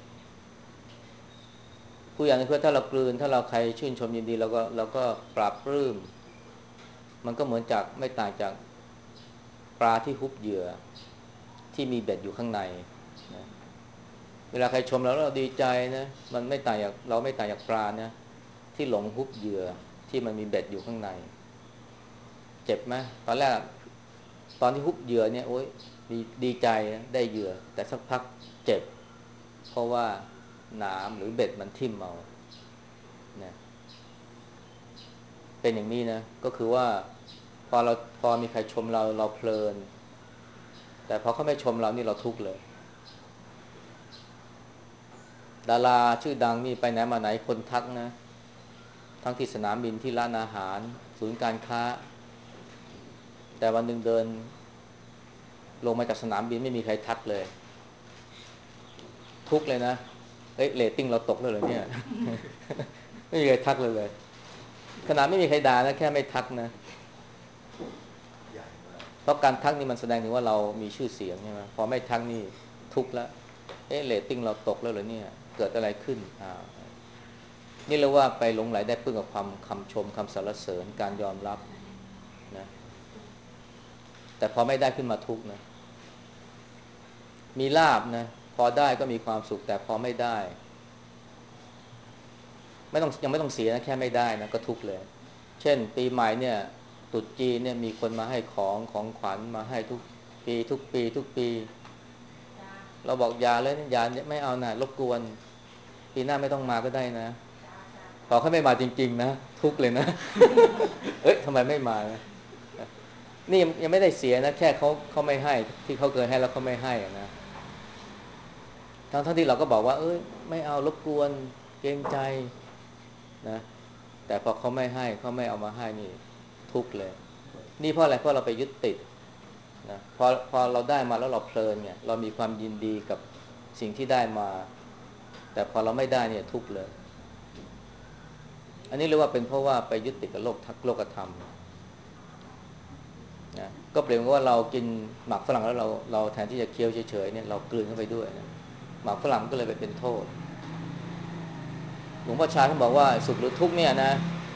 ผู้อย่างนี้เพื่อถ้าเรากลืนถ้าเราใครชื่นชมยินดีเราก็ปลาบปลื้มมันก็เหมือนจากไม่ต่างจากปลาที่ฮุบเหยื่อที่มีเบ็ดอยู่ข้างในนะเวลาใครชมเราแล้วเราดีใจนะมันไม่ต่างจากเราไม่ต่างจากปลานะที่หลงฮุบเหยื่อที่มันมีเบ็ดอยู่ข้างในเจ็บไหมตอนแรกตอนที่ฮุบเหยื่อเนี่ยโอ๊ยดีใจนะได้เหยื่อแต่สักพักเจ็บเพราะว่าหนามหรือเบ็ดมันทิ่มเอานะเป็นอย่างนี้นะก็คือว่าพอเราพอมีใครชมเราเพลินแต่พอเขาไม่ชมเรานี่เราทุกข์เลยดาราชื่อดังนี่ไปไหนมาไหนคนทักนะทั้งที่สนามบินที่ร้านอาหารศูนย์การค้าแต่วันหนึ่งเดินลงมาจากสนามบินไม่มีใครทักเลยทุกข์เลยนะเอ้ยเรตติ้งเราตกแล้วเหรอเนี่ยไม่มีใครทักเลยขนาดไม่มีใครด่านะแค่ไม่ทักนะใหญ่มากเพราะการทักนี่มันแสดงถึงว่าเรามีชื่อเสียงใช่ไหมพอไม่ทักนี่ทุกข์แล้วเอ๊ะเรตติ้งเราตกแล้วเหรอเนี่ยเกิดอะไรขึ้นนี่เรียกว่าไปหลงไหลได้พึ่งกับความคำชมคำสรรเสริญการยอมรับนะแต่พอไม่ได้ขึ้นมาทุกข์นะมีลาภนะพอได้ก็มีความสุขแต่พอไม่ได้ไม่ต้องยังไม่ต้องเสียนะแค่ไม่ได้นะก็ทุกข์เลยเช่นปีใหม่เนี่ยตรุษจีนเนี่ยมีคนมาให้ของขวัญมาให้ทุกปีทุกปีทุกปีเราบอกอย่าเลยอย่าไม่เอานะรบกวนปีหน้าไม่ต้องมาก็ได้นะพอเขาไม่มาจริงๆนะทุกข์เลยนะเอ้ยทำไมไม่มานะนี่ยังไม่ได้เสียนะแค่เขาไม่ให้ที่เขาเคยให้แล้วเขาไม่ให้นะทั้งที่เราก็บอกว่าเอ้ยไม่เอารบกวนเกรงใจนะแต่พอเขาไม่ให้เขาไม่เอามาให้นี่ทุกข์เลยนี่เพราะอะไรเพราะเราไปยึดติดนะพอเราได้มาแล้วเราเพลินเนี่ยเรามีความยินดีกับสิ่งที่ได้มาแต่พอเราไม่ได้เนี่ยทุกข์เลยอันนี้เรียกว่าเป็นเพราะว่าไปยึดติดกับโลกธรรมนะก็เปลี่ยนว่าเรากินหมากฝรั่งแล้วเราแทนที่จะเคี้ยวเฉยๆเนี่ยเรากลืนเข้าไปด้วยนะหมากฝรั่งก็เลยไปเป็นโทษหลวงพ่อชาท่านบอกว่าสุขหรือทุกข์เนี่ยนะ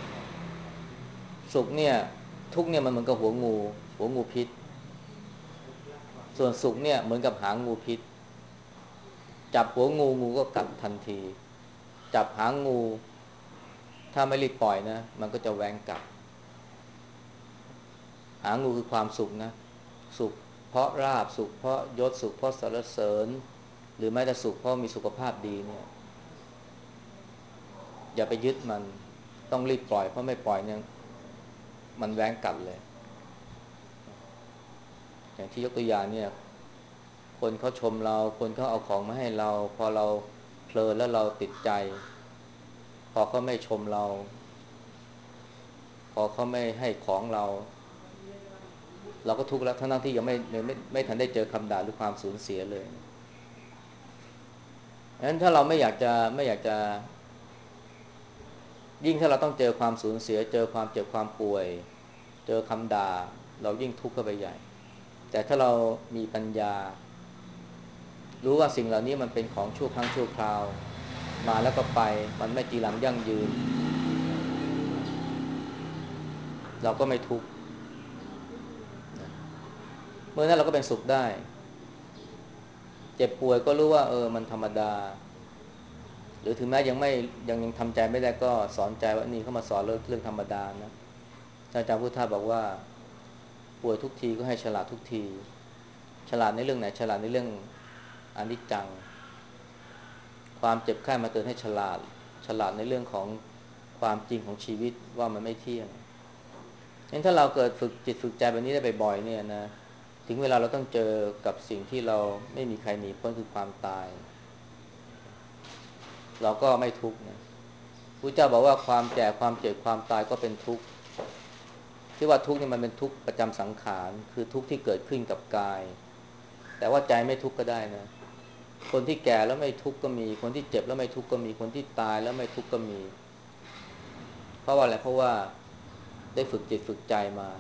สุขเนี่ยทุกข์เนี่ยมันเหมือนกับหัวงูพิษส่วนสุขเนี่ยเหมือนกับหางงูพิษจับหัวงูก็กัดทันทีจับหางงูถ้าไม่รีบปล่อยนะมันก็จะแหวงกัดหางงูคือความสุขนะสุขเพราะลาภสุขเพราะยศสุขเพราะสรรเสริญหรือแม้แต่สุขเพราะมีสุขภาพดีเนี่ยอย่าไปยึดมันต้องรีบปล่อยเพราะไม่ปล่อยเนี่ยมันแหวงกัดเลยอย่างที่ยกตัวอย่างเนี่ยคนเขาชมเราคนเขาเอาของมาให้เราพอเราเพลินแล้วเราติดใจพอเขาไม่ชมเราพอเขาไม่ให้ของเราก็ทุกข์แล้วทั้งที่ยังไม่ทันได้เจอคำด่าหรือความสูญเสียเลยงั้นถ้าเราไม่อยากจะยิ่งถ้าเราต้องเจอความสูญเสียเจอความเจ็บความป่วยเจอคำด่าเรายิ่งทุกข์เข้าไปใหญ่แต่ถ้าเรามีปัญญารู้ว่าสิ่งเหล่านี้มันเป็นของชั่วครั้งชั่วคราวมาแล้วก็ไปมันไม่จีรังยั่งยืนเราก็ไม่ทุกข์เมื่อนั้นเราก็เป็นสุขได้เจ็บป่วยก็รู้ว่ามันธรรมดาหรือถึงแม้ยังทำใจไม่ได้ก็สอนใจว่านี่เขามาสอนเรื่องธรรมดานะอาจารย์พุทธาบอกว่าป่วยทุกทีก็ให้ฉลาดทุกทีฉลาดในเรื่องไหนฉลาดในเรื่องอนิจจังความเจ็บไข้มาเตือนให้ฉลาดในเรื่องของความจริงของชีวิตว่ามันไม่เที่ยงงั้นถ้าเราเกิดฝึกจิตฝึกใจแบบนี้ได้บ่อยๆเนี่ยนะถึงเวลาเราต้องเจอกับสิ่งที่เราไม่มีใครหนีพ้นคือความตายเราก็ไม่ทุกข์นะพระเจ้าบอกว่าความแก่ความเจ็บความตายก็เป็นทุกข์ที่ว่าทุกข์นี่มันเป็นทุกข์ประจำสังขารคือทุกข์ที่เกิดขึ้นกับกายแต่ว่าใจไม่ทุกข์ก็ได้นะคนที่แก่แล้วไม่ทุกข์ก็มีคนที่เจ็บแล้วไม่ทุกข์ก็มีคนที่ตายแล้วไม่ทุกข์ก็มีเพราะว่าอะไรเพราะว่าได้ฝึกจิตฝึกใจมา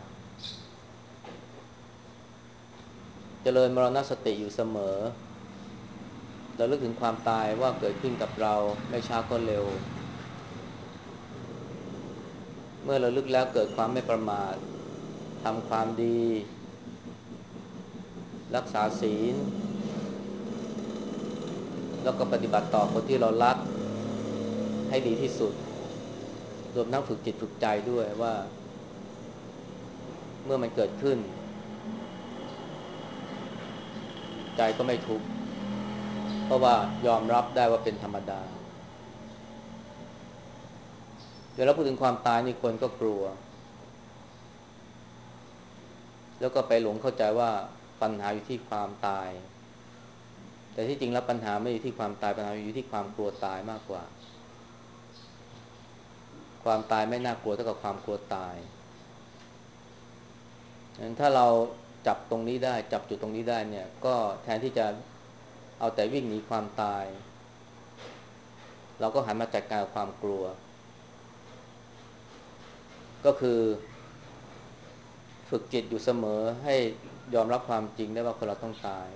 เจริญมรณสติอยู่เสมอระลึกถึงความตายว่าเกิดขึ้นกับเราไม่ช้าก็เร็วเมื่อระลึกแล้วเกิดความไม่ประมาททำความดีรักษาศีลแล้วก็ปฏิบัติต่อคนที่เรารักให้ดีที่สุดรวมทั้งฝึกจิตฝึกใจด้วยว่าเมื่อมันเกิดขึ้นใจก็ไม่ทุกข์เพราะว่ายอมรับได้ว่าเป็นธรรมดาเวลาพูดถึงความตายนี่คนก็กลัวแล้วก็ไปหลงเข้าใจว่าปัญหาอยู่ที่ความตายแต่ที่จริงแล้วปัญหาไม่อยู่ที่ความตายปัญหาอยู่ที่ความกลัวตายมากกว่าความตายไม่น่ากลัวเท่ากับความกลัวตายงั้นถ้าเราจับตรงนี้ได้จับจุดตรงนี้ได้เนี่ยก็แทนที่จะเอาแต่วิ่งหนีความตายเราก็หันมาจัดการกับความกลัวก็คือฝึกจิตอยู่เสมอให้ยอมรับความจริงได้ว่าคนเราต้องตาย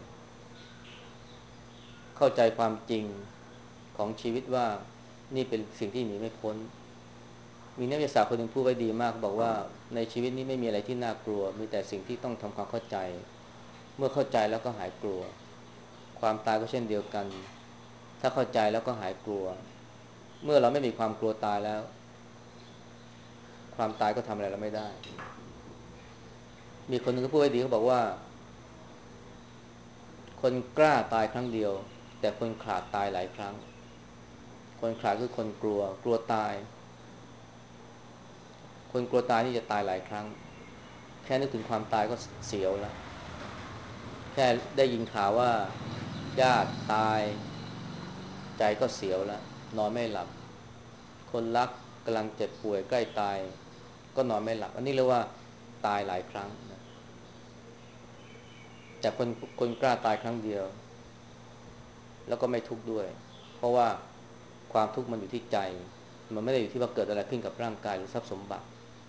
เข้าใจความจริงของชีวิตว่านี่เป็นสิ่งที่หนีไม่พ้นมีนักวิทยาศาสตร์คนหนึ่งพูดไว้ดีมากบอกว่าในชีวิตนี้ไม่มีอะไรที่น่ากลัวมีแต่สิ่งที่ต้องทำความเข้าใจเมื่อเข้าใจแล้วก็หายกลัวความตายก็เช่นเดียวกันถ้าเข้าใจแล้วก็หายกลัวเมื่อเราไม่มีความกลัวตายแล้วความตายก็ทำอะไรเราไม่ได้มีคนหนึ่งก็พูดไว้ดีเขาบอกว่าคนกล้าตายครั้งเดียวแต่คนขลาดตายหลายครั้งคนขลาดคือคนกลัวตายคนกลัวตายนี่จะตายหลายครั้งแค่นึกถึงความตายก็เสียวแล้วแค่ได้ยินข่าวว่าญาติตายใจก็เสียวแล้วนอนไม่หลับคนรักกำลังเจ็บป่วยใกล้ตายก็นอนไม่หลับอันนี้เรียกว่าตายหลายครั้งนะแต่คนกล้าตายครั้งเดียวแล้วก็ไม่ทุกข์ด้วยเพราะว่าความทุกข์มันอยู่ที่ใจมันไม่ได้อยู่ที่ว่าเกิดอะไรขึ้นกับร่างกายหรือทรัพย์สมบัติ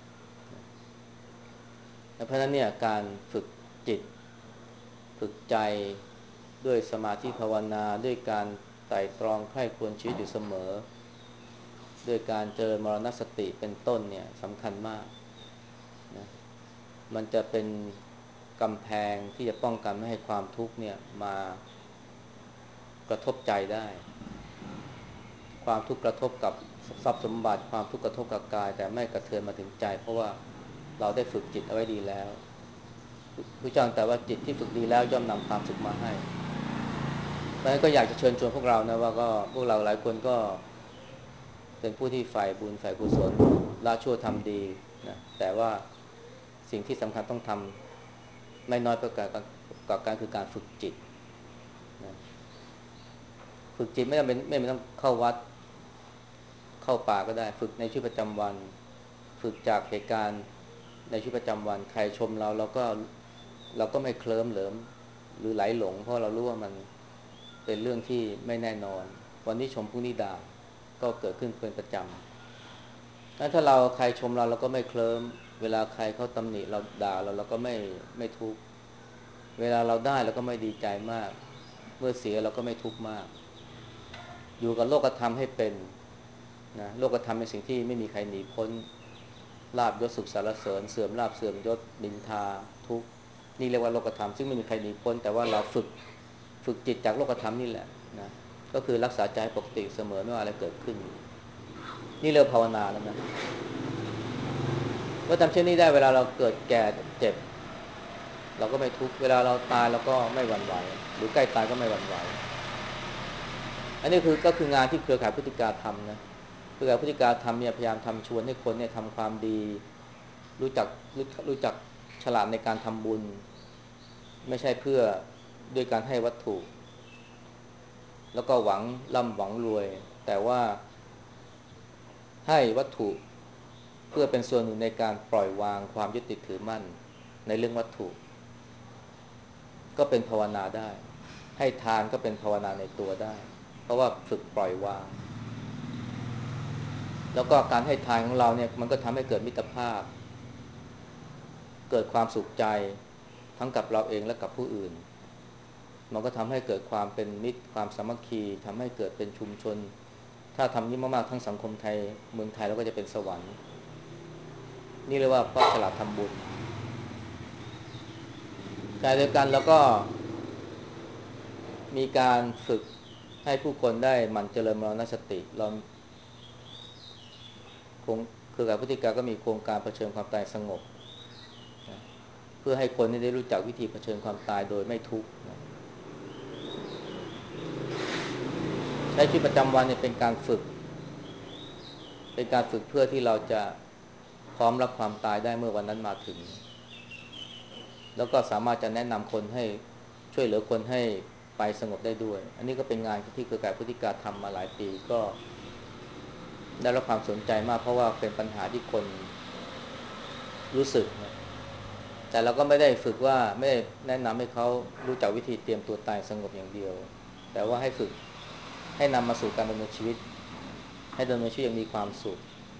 เพราะฉะนั้นเนี่ยการฝึกจิตฝึกใจด้วยสมาธิภาวนาด้วยการไตร่ตรองใคร่ครวญชีวิตอยู่เสมอด้วยการเจริญมรณสติเป็นต้นเนี่ยสำคัญมากนะมันจะเป็นกำแพงที่จะป้องกันไม่ให้ความทุกข์เนี่ยมากระทบใจได้ความทุกข์กระทบกับทรัพย์สมบัติความทุกข์กระทบกับกายแต่ไม่กระเทือนมาถึงใจเพราะว่าเราได้ฝึกจิตเอาไว้ดีแล้วพระเจ้าแต่ว่าจิตที่ฝึกดีแล้วย่อมนำความสุขมาให้เพราะฉะนั้นก็อยากจะเชิญชวนพวกเรานะว่าก็พวกเราหลายคนก็เป็นผู้ที่ใฝ่บุญใฝ่กุศลละชั่วทำดีนะแต่ว่าสิ่งที่สำคัญต้องทำไม่น้อยไปกว่าการคือการฝึกจิตนะฝึกจิตไม่ต้องเข้าวัดเข้าป่าก็ได้ฝึกในชีวิตประจำวันฝึกจากเหตุการณ์ในชีวิตประจำวันใครชมเราก็ไม่เคลิ้มเหลิมหรือไหลหลงเพราะเรารู้ว่ามันเป็นเรื่องที่ไม่แน่นอนวันนี้ชมพรุ่งนี้ด่าก็เกิดขึ้นเป็นประจำงั้นถ้าใครชมเราก็ไม่เคลิ้มเวลาใครเขาตำหนิเราด่าเราก็ไม่ทุกข์เวลาเราได้เราก็ไม่ดีใจมากเมื่อเสียเราก็ไม่ทุกข์มากอยู่กับโลกธรรมให้เป็นนะโลกธรรมเป็นสิ่งที่ไม่มีใครหนีพ้นลาภยศสุขสารเสริญเสื่อมลาภเสื่อมยศนินทาทุกข์นี่เรียกว่าโลกธรรมซึ่งไม่มีใครหนีพ้นแต่ว่าเราฝึกจิตจากโลกธรรมนี่แหละนะก็คือรักษาใจปกติเสมอไม่ว่าอะไรเกิดขึ้นนี่เรียกภาวนาแล้วนะเมื่อทำเช่นนี้ได้เวลาเราเกิดแก่เจ็บเราก็ไม่ทุกข์เวลาเราตายเราก็ไม่หวั่นไหวหรือใกล้ตายก็ไม่หวั่นไหวอันนี้ก็คืองานที่เครือข่ายพฤติการทำนะเครือข่ายพฤติการทำเนี่ยพยายามทำชวนให้คนเนี่ยทำความดีรู้จักรู้จักฉลาดในการทำบุญไม่ใช่เพื่อด้วยการให้วัตถุแล้วก็หวังร่ำหวังรวยแต่ว่าให้วัตถุเพื่อเป็นส่วนหนึ่งในการปล่อยวางความยึดติดถือมั่นในเรื่องวัตถุก็เป็นภาวนาได้ให้ทานก็เป็นภาวนาในตัวได้เพราะว่าฝึกปล่อยวางแล้วก็การให้ทานของเราเนี่ยมันก็ทำให้เกิดมิตรภาพเกิดความสุขใจทั้งกับเราเองและกับผู้อื่นมันก็ทำให้เกิดความเป็นมิตรความสามัคคีทำให้เกิดเป็นชุมชนถ้าทำนี้มากๆทั้งสังคมไทยเมืองไทยเราก็จะเป็นสวรรค์นี่เรียกว่าเพราะฉลาดทำบุญแต่เดียวกันแล้วก็มีการฝึกให้ผู้คนได้หมั่นเจริญมรณสติเราคงคือกับพฤติการก็มีโครงการเผชิญความตายสงบนะเพื่อให้คนได้รู้จักวิธีเผชิญความตายโดยไม่ทุกข์นะใช้ชีวิตประจำวันเนี่ยเป็นการฝึกเพื่อที่เราจะพร้อมรับความตายได้เมื่อวันนั้นมาถึงแล้วก็สามารถจะแนะนำคนให้ช่วยเหลือคนให้ไปสงบได้ด้วยอันนี้ก็เป็นงานที่เครือข่ายพฤติการทำมาหลายปีก็ได้รับความสนใจมากเพราะว่าเป็นปัญหาที่คนรู้สึกนะแต่เราก็ไม่ได้ฝึกว่าไม่ได้แนะนำให้เขารู้จักวิธีเตรียมตัวตายสงบอย่างเดียวแต่ว่าให้ฝึกให้นำมาสู่การดำเนินชีวิตให้ดำเนินชีวิตอย่างมีความสุข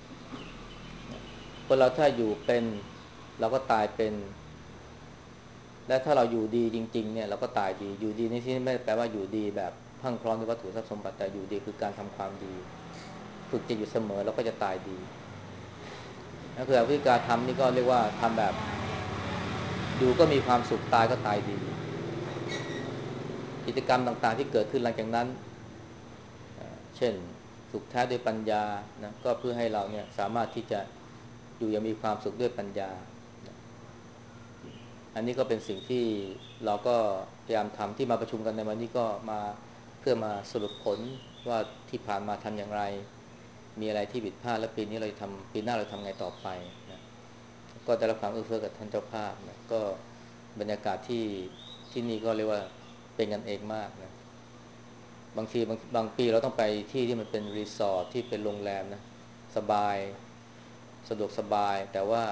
คนเราถ้าอยู่เป็นเราก็ตายเป็นและถ้าเราอยู่ดีจริงๆเนี่ยเราก็ตายดีอยู่ดีในที่นี้ไม่ได้แปลว่าอยู่ดีแบบพรั่งพร้อมด้วยวัตถุทรัพย์สมบัติแต่อยู่ดีคือการทำความดีฝึกจิตอยู่เสมอเราก็จะตายดีนั่นคือวิธีการทำนี่ก็เรียกว่าทำแบบอยู่ก็มีความสุขตายก็ตายดีกิจกรรมต่างๆที่เกิดขึ้นหลังจากนั้นเช่นสุขแท้ด้วยปัญญานะก็เพื่อให้เราเนี่ยสามารถที่จะอยู่อย่างมีความสุขด้วยปัญญาอันนี้ก็เป็นสิ่งที่เราก็พยายามทำที่มาประชุมกันในวันนี้ก็มาเพื่อมาสรุปผลว่าที่ผ่านมาทำอย่างไรมีอะไรที่ผิดพลาดและปีนี้เราทำปีหน้าเราทำไงต่อไปนะก็ได้รับความเอื้อเฟื้อกับท่านเจ้าภาพนะก็บรรยากาศที่นี่ก็เรียกว่าเป็นกันเองมากนะบางทีบางปีเราต้องไปที่ที่มันเป็นรีสอร์ทที่เป็นโรงแรมนะสบายสะดวกสบายแต่ว่า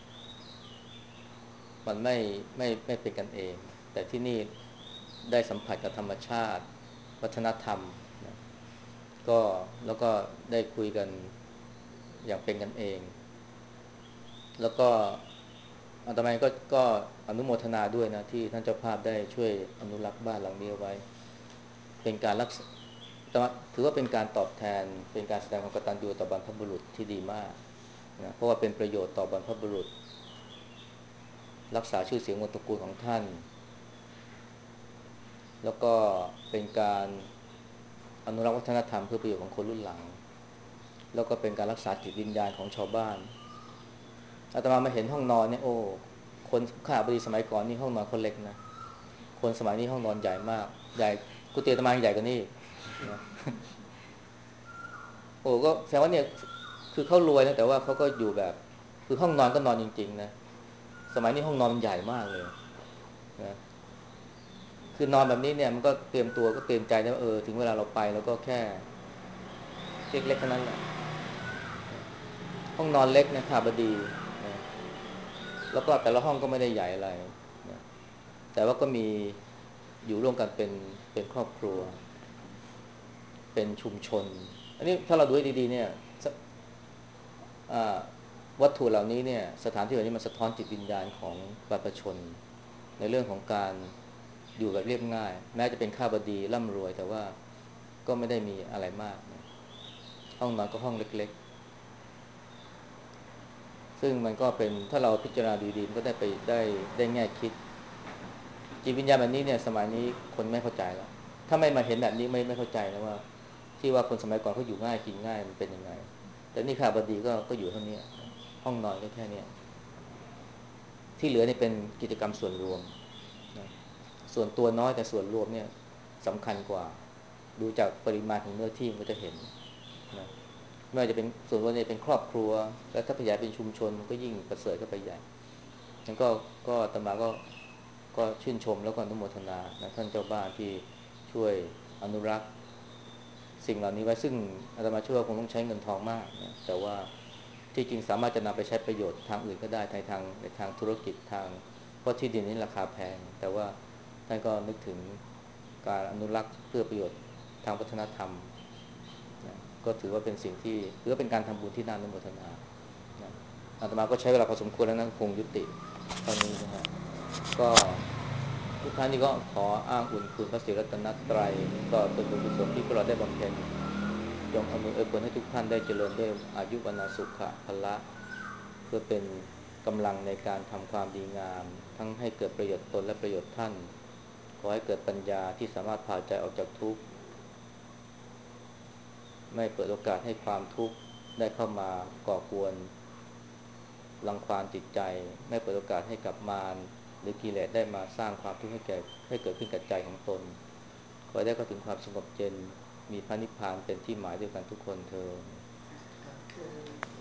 มันไม่เป็นกันเองแต่ที่นี่ได้สัมผัสกับธรรมชาติวัฒนธรรมนะก็แล้วก็ได้คุยกันอย่างเป็นกันเองแล้วก็อาตมาก็อนุโมทนาด้วยนะที่ท่านเจ้าภาพได้ช่วยอนุรักษ์บ้านหลังนี้เอาไว้เป็นการรักษาถือว่าเป็นการตอบแทนเป็นการแสดงความกตัญญูต่อบรรพบุรุษที่ดีมากนะเพราะว่าเป็นประโยชน์ต่อบรรพบุรุษรักษาชื่อเสียงวงตระกูลของท่าน แล้วก็เป็นการอนุรักษ์วัฒนธรรมเพื่อประโยชน์ของคนรุ่นหลังแล้วก็เป็นการรักษาจิตวิญญาณของชาวบ้านอาตมามาเห็นห้องนอนเนี่ยโอ้คนข้าบดีสมัยก่อนนี่ห้องนอนคนเล็กนะคนสมัยนี้ห้องนอนใหญ่มากใหญ่กุฏิอาตมาใหญ่กว่านี้นะโอ้ก็แสดงว่าเนี่ยคือเขารวยนะแต่ว่าเขาก็อยู่แบบคือห้องนอนก็นอนจริงๆนะสมัยนี้ห้องนอนมันใหญ่มากเลยนะคือนอนแบบนี้เนี่ยมันก็เตรียมตัวก็เตรียมใจนะว่าถึงเวลาเราไปเราก็แค่เล็กๆแค่นั้นแหละ ห้องนอนเล็กนะคาบดีนะแล้วก็แต่ละห้องก็ไม่ได้ใหญ่อะไรนะแต่ว่าก็มีอยู่ร่วมกันเป็นครอบครัวเป็นชุมชนอันนี้ถ้าเราดูให้ดีๆเนี่ยวัตถุเหล่านี้เนี่ยสถานที่เหล่านี้มันสะท้อนจิตวิญญาณของบรรพชนในเรื่องของการอยู่แบบเรียบง่ายแม้จะเป็นข้าบดีร่ำรวยแต่ว่าก็ไม่ได้มีอะไรมากนะห้องนอนก็ห้องเล็กๆซึ่งมันก็เป็นถ้าเราพิจารณาดีๆมันก็ได้แง่คิด จิตวิญญาณแบบนี้เนี่ยสมัยนี้คนไม่เข้าใจแล้วถ้าไม่มาเห็นแบบนี้ไม่เข้าใจนะว่าที่ว่าคนสมัยก่อนเขาอยู่ง่ายกินง่ายมันเป็นยังไงแต่นี่ข้าบดีก็อยู่เท่านี้ห้องนอนก็แค่นี้ที่เหลือนี่เป็นกิจกรรมส่วนรวมนะส่วนตัวน้อยแต่ส่วนรวมเนี่ยสำคัญกว่าดูจากปริมาณของเนื้อที่มันก็จะเห็นนะไม่ว่าจะเป็นส่วนรวมเนี่ยเป็นครอบครัวแล้วถ้าขยายเป็นชุมชนมันก็ยิ่งประเสริฐเข้าไปใหญ่งั้นก็อาตมาก็ชื่นชมแล้วก็อนุโมทนานะท่านเจ้าบ้านที่ช่วยอนุรักษ์สิ่งเหล่านี้ไว้ซึ่งอาตมาเชื่อว่าคงต้องใช้เงินทองมากนะแต่ว่าที่จริงสามารถจะนำไปใช้ประโยชน์ทางอื่นก็ได้ในทางธุรกิจทางเพราะที่ดินนี้ราคาแพงแต่ว่าท่านก็นึกถึงการอนุรักษ์เพื่อประโยชน์ทางวัฒนธรรมนะก็ถือว่าเป็นสิ่งที่ถือว่าเป็นการทำบุญที่น่าอนุโมทนานะอาตมาก็ใช้เวลาพอสมควรแล้วนะคงยุติเท่านี้นะฮะก็ทุกท่านนี่ก็ขออ้างอุ่นคุณพระศรีรัตนตรัยก็เป็นบุญกุศลที่พวกเราได้บำเพ็ญจงอำนวยอวยผลให้ทุกท่านได้เจริญด้วยอายุวรรณสุขะพละเพื่อเป็นกำลังในการทำความดีงามทั้งให้เกิดประโยชน์ตนและประโยชน์ท่านขอให้เกิดปัญญาที่สามารถพาใจออกจากทุกข์ ไม่เปิดโอกาสให้ความทุกข์ได้เข้ามาก่อกวนรังควานจิตใจไม่เปิดโอกาสให้กับมารหรือกิเลสได้มาสร้างความทุกข์ให้เกิดขึ้นกับใจของตนขอให้ได้เข้าถึงความสงบเย็นมีพระนิพพานเป็นที่หมายด้วยกันทุกคนเทอญ